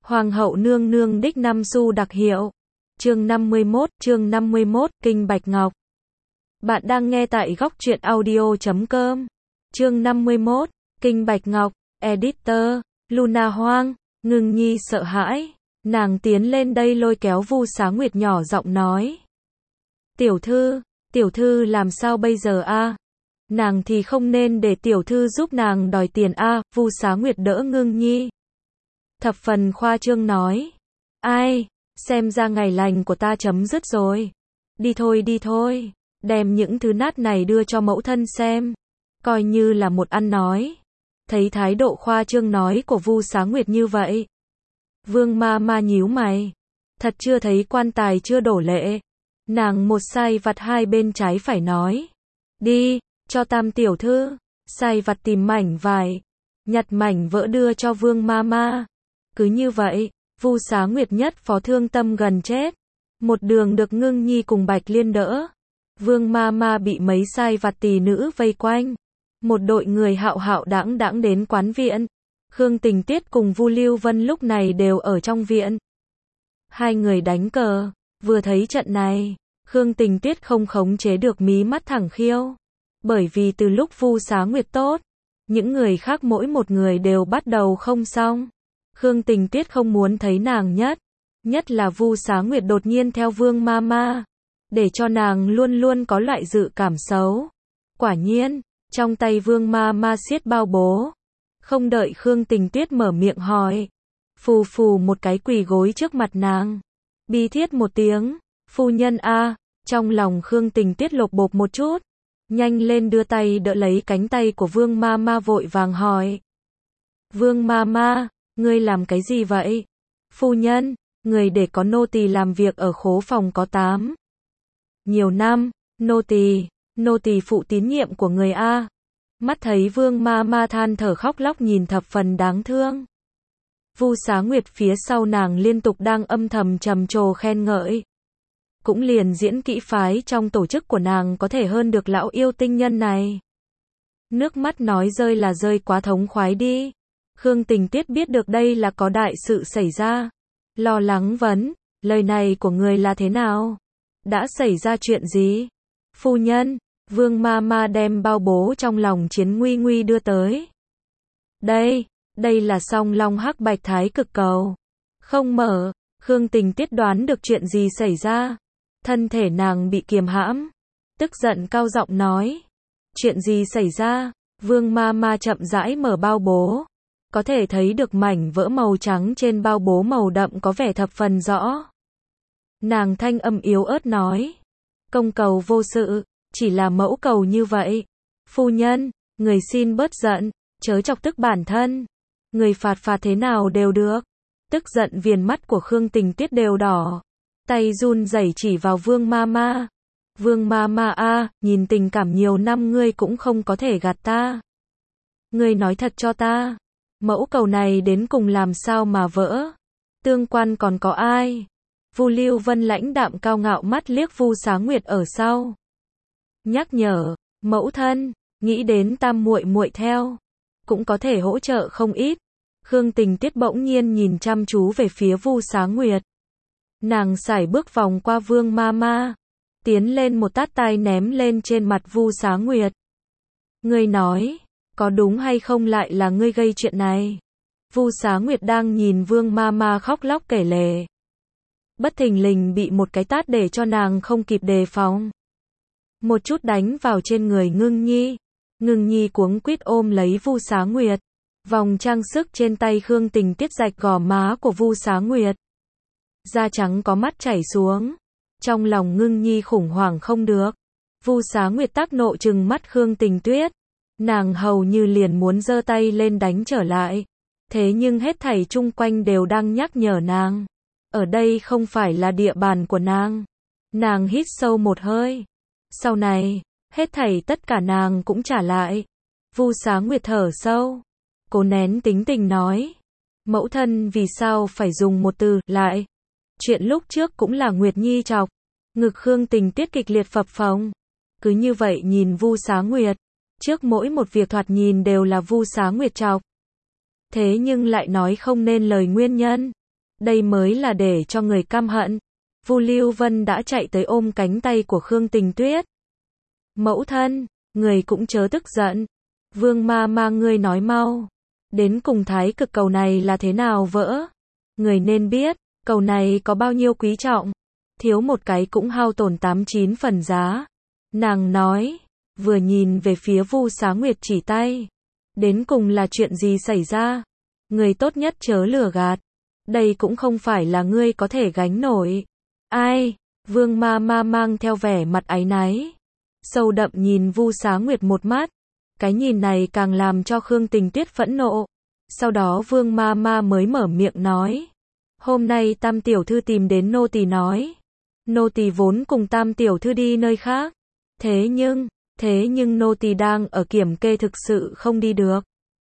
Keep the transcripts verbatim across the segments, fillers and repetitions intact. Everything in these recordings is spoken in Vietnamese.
Hoàng hậu nương nương đích năm xu đặc hiệu. Chương năm mươi mốt, chương năm mươi mốt, Kinh Bạch Ngọc. Bạn đang nghe tại góc truyện audio chấm com. Chương năm mươi mốt, Kinh Bạch Ngọc, Editor, Luna Hoang. Ngưng Nhi sợ hãi, nàng tiến lên đây lôi kéo Vu Xá Nguyệt nhỏ giọng nói. Tiểu thư, tiểu thư làm sao bây giờ a? Nàng thì không nên để tiểu thư giúp nàng đòi tiền a, Vu Xá Nguyệt đỡ Ngưng Nhi. Thập phần khoa trương nói. Ai, xem ra ngày lành của ta chấm dứt rồi. Đi thôi đi thôi, đem những thứ nát này đưa cho mẫu thân xem. Coi như là một ăn nói. Thấy thái độ khoa trương nói của Vu Xá Nguyệt như vậy. Vương ma ma nhíu mày. Thật chưa thấy quan tài chưa đổ lệ. Nàng một sai vặt hai bên trái phải nói. Đi, cho tam tiểu thư. Sai vặt tìm mảnh vải. Nhặt mảnh vỡ đưa cho vương ma ma. Cứ như vậy, Vu Xá Nguyệt nhất phó thương tâm gần chết. Một đường được Ngưng Nhi cùng Bạch Liên đỡ. Vương ma ma bị mấy sai vặt tỳ nữ vây quanh. Một đội người hạo hạo đãng đãng đến quán viện. Khương Tình Tiết cùng Vu Lưu Vân lúc này đều ở trong viện. Hai người đánh cờ, vừa thấy trận này, Khương Tình Tiết không khống chế được mí mắt thẳng khiêu. Bởi vì từ lúc Vu Xá Nguyệt tốt, những người khác mỗi một người đều bắt đầu không xong. Khương Tình Tiết không muốn thấy nàng nhất, nhất là Vu Xá Nguyệt đột nhiên theo Vương ma ma, để cho nàng luôn luôn có loại dự cảm xấu. Quả nhiên, trong tay Vương ma ma siết bao bố. Không đợi Khương Tình Tiết mở miệng hỏi, phù phù một cái quỳ gối trước mặt nàng. Bi thiết một tiếng, phu nhân a, trong lòng Khương Tình Tiết lột bột một chút. Nhanh lên đưa tay đỡ lấy cánh tay của Vương ma ma vội vàng hỏi. Vương ma ma, ngươi làm cái gì vậy? Phu nhân, người để có nô tỳ làm việc ở khố phòng có tám. Nhiều năm, nô tỳ, nô tỳ phụ tín nhiệm của người a. Mắt thấy Vương ma ma than thở khóc lóc nhìn thập phần đáng thương. Vu Xá Nguyệt phía sau nàng liên tục đang âm thầm trầm trồ khen ngợi. Cũng liền diễn kỹ phái trong tổ chức của nàng có thể hơn được lão yêu tinh nhân này. Nước mắt nói rơi là rơi quá thống khoái đi. Khương Tình Tiết biết được đây là có đại sự xảy ra. Lo lắng vấn, lời này của người là thế nào? Đã xảy ra chuyện gì? Phu nhân, Vương ma ma đem bao bố trong lòng Chiến Nguy Nguy đưa tới. Đây, đây là song long hắc bạch thái cực cầu. Không mở, Khương Tình Tiết đoán được chuyện gì xảy ra. Thân thể nàng bị kiềm hãm. Tức giận cao giọng nói. Chuyện gì xảy ra? Vương ma ma chậm rãi mở bao bố. Có thể thấy được mảnh vỡ màu trắng trên bao bố màu đậm có vẻ thập phần rõ. Nàng thanh âm yếu ớt nói. Công cầu vô sự, chỉ là mẫu cầu như vậy. Phu nhân, người xin bớt giận, chớ chọc tức bản thân. Người phạt phạt thế nào đều được. Tức giận viền mắt của Khương Tình Tiết đều đỏ. Tay run rẩy chỉ vào Vương ma ma. Vương ma ma a, nhìn tình cảm nhiều năm ngươi cũng không có thể gạt ta. Ngươi nói thật cho ta. Mẫu cầu này đến cùng làm sao mà vỡ? Tương quan còn có ai? Vu Lưu Vân lãnh đạm cao ngạo mắt liếc Vu Xá Nguyệt ở sau. Nhắc nhở, mẫu thân, nghĩ đến tam muội muội theo, cũng có thể hỗ trợ không ít. Khương Tình Tiết bỗng nhiên nhìn chăm chú về phía Vu Xá Nguyệt. Nàng sải bước vòng qua Vương ma ma, tiến lên một tát tai ném lên trên mặt Vu Xá Nguyệt. Ngươi nói, có đúng hay không lại là ngươi gây chuyện này? Vu Xá Nguyệt đang nhìn Vương ma ma khóc lóc kể lể. Bất thình lình bị một cái tát để cho nàng không kịp đề phòng. Một chút đánh vào trên người Ngưng Nhi. Ngưng Nhi cuống quýt ôm lấy Vu Xá Nguyệt. Vòng trang sức trên tay Khương Tình Tiết rạch gò má của Vu Xá Nguyệt. Da trắng có mắt chảy xuống. Trong lòng Ngưng Nhi khủng hoảng không được. Vu Xá Nguyệt tác nộ trừng mắt Khương Tình Tuyết. Nàng hầu như liền muốn giơ tay lên đánh trở lại. Thế nhưng hết thảy chung quanh đều đang nhắc nhở nàng. Ở đây không phải là địa bàn của nàng. Nàng hít sâu một hơi. Sau này, hết thảy tất cả nàng cũng trả lại. Vu Xá Nguyệt thở sâu. Cố nén tính tình nói. Mẫu thân vì sao phải dùng một từ, lại. Chuyện lúc trước cũng là Nguyệt Nhi chọc. Ngực Khương Tình Tiết kịch liệt phập phồng. Cứ như vậy nhìn Vu Xá Nguyệt. Trước mỗi một việc thoạt nhìn đều là Vu Xá Nguyệt chọc. Thế nhưng lại nói không nên lời nguyên nhân. Đây mới là để cho người căm hận. Vu Lưu Vân đã chạy tới ôm cánh tay của Khương Tình Tuyết. Mẫu thân, người cũng chớ tức giận. Vương ma ma ngươi nói mau. Đến cùng thái cực cầu này là thế nào vỡ? Người nên biết, cầu này có bao nhiêu quý trọng. Thiếu một cái cũng hao tổn tám chín phần giá. Nàng nói, vừa nhìn về phía Vu Xá Nguyệt chỉ tay. Đến cùng là chuyện gì xảy ra? Người tốt nhất chớ lừa gạt. Đây cũng không phải là ngươi có thể gánh nổi. Ai? Vương ma ma mang theo vẻ mặt áy náy. Sâu đậm nhìn Vu Xá Nguyệt một mắt. Cái nhìn này càng làm cho Khương Tình Tuyết phẫn nộ. Sau đó Vương ma ma mới mở miệng nói. Hôm nay Tam tiểu thư tìm đến nô tỳ nói. Nô tỳ vốn cùng Tam tiểu thư đi nơi khác. Thế nhưng, thế nhưng nô tỳ đang ở kiểm kê thực sự không đi được.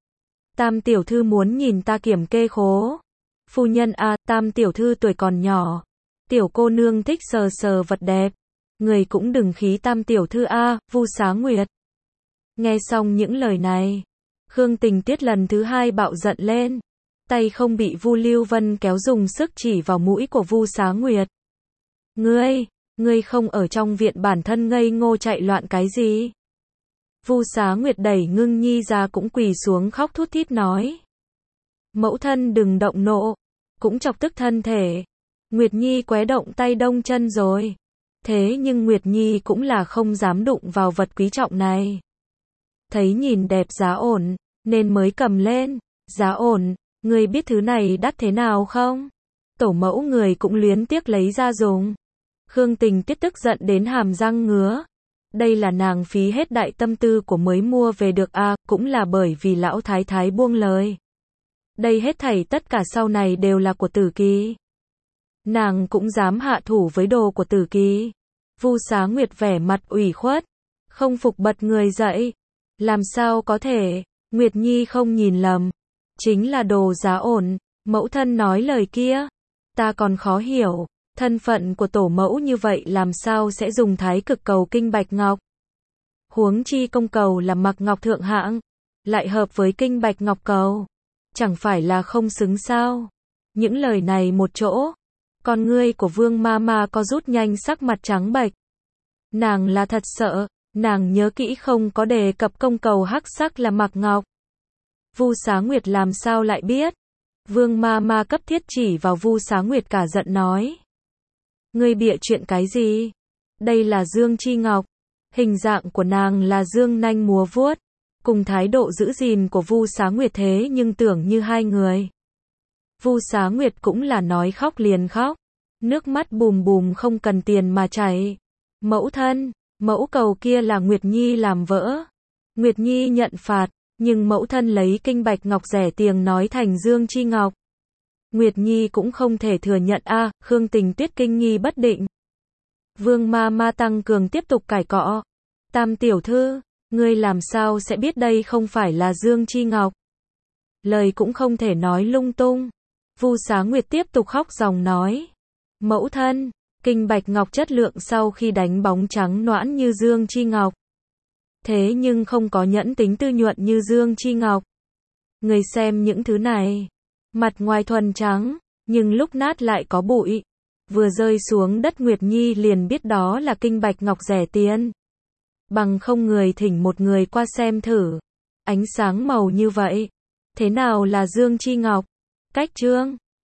Tam tiểu thư muốn nhìn ta kiểm kê khố. Phu nhân a, Tam tiểu thư tuổi còn nhỏ. Tiểu cô nương thích sờ sờ vật đẹp. Người cũng đừng khí Tam tiểu thư a, Vu Xá Nguyệt. Nghe xong những lời này, Khương Tình Tuyết lần thứ hai bạo giận lên. Tay không bị Vu Lưu Vân kéo dùng sức chỉ vào mũi của Vu Xá Nguyệt. Ngươi, ngươi không ở trong viện bản thân ngây ngô chạy loạn cái gì? Vu Xá Nguyệt đẩy Ngưng Nhi ra cũng quỳ xuống khóc thút thít nói. Mẫu thân đừng động nộ, cũng chọc tức thân thể. Nguyệt Nhi qué động tay đông chân rồi. Thế nhưng Nguyệt Nhi cũng là không dám đụng vào vật quý trọng này. Thấy nhìn đẹp giá ổn, nên mới cầm lên. Giá ổn, ngươi biết thứ này đắt thế nào không? Tổ mẫu người cũng luyến tiếc lấy ra dùng. Khương Tình Tuyết tức giận đến hàm răng ngứa. Đây là nàng phí hết đại tâm tư của mới mua về được a, à, cũng là bởi vì lão thái thái buông lời. Đây hết thảy tất cả sau này đều là của Tử Kỳ. Nàng cũng dám hạ thủ với đồ của Tử Kỳ. Vu Xá Nguyệt vẻ mặt ủy khuất, không phục bật người dậy. Làm sao có thể, Nguyệt Nhi không nhìn lầm. Chính là đồ giá ổn, mẫu thân nói lời kia. Ta còn khó hiểu, thân phận của tổ mẫu như vậy làm sao sẽ dùng thái cực cầu kinh bạch ngọc. Huống chi công cầu là mặc ngọc thượng hạng, lại hợp với kinh bạch ngọc cầu. Chẳng phải là không xứng sao. Những lời này một chỗ, con ngươi của Vương ma ma có rút nhanh sắc mặt trắng bệch. Nàng là thật sợ, nàng nhớ kỹ không có đề cập công cầu hắc sắc là mặc ngọc. Vu Xá Nguyệt làm sao lại biết? Vương ma ma cấp thiết chỉ vào Vu Xá Nguyệt cả giận nói. Ngươi bịa chuyện cái gì? Đây là Dương Chi Ngọc. Hình dạng của nàng là dương nanh múa vuốt. Cùng thái độ giữ gìn của Vu Xá Nguyệt thế nhưng tưởng như hai người. Vu Xá Nguyệt cũng là nói khóc liền khóc. Nước mắt bùm bùm không cần tiền mà chảy. Mẫu thân, mẫu cầu kia là Nguyệt Nhi làm vỡ. Nguyệt Nhi nhận phạt, nhưng mẫu thân lấy kinh bạch ngọc rẻ tiền nói thành Dương Chi Ngọc. Nguyệt Nhi cũng không thể thừa nhận a, à, Khương Tình Tuyết kinh nghi bất định. Vương ma ma tăng cường tiếp tục cãi cọ. Tam tiểu thư, ngươi làm sao sẽ biết đây không phải là Dương Chi Ngọc? Lời cũng không thể nói lung tung. Vu Xá Nguyệt tiếp tục khóc ròng nói. Mẫu thân, kinh bạch ngọc chất lượng sau khi đánh bóng trắng nõn như Dương Chi Ngọc. Thế nhưng không có nhẫn tính tư nhuận như Dương Chi Ngọc. Người xem những thứ này. Mặt ngoài thuần trắng, nhưng lúc nát lại có bụi. Vừa rơi xuống đất Nguyệt Nhi liền biết đó là kinh bạch ngọc rẻ tiền. Bằng không người thỉnh một người qua xem thử. Ánh sáng màu như vậy. Thế nào là Dương Chi Ngọc? Cách chương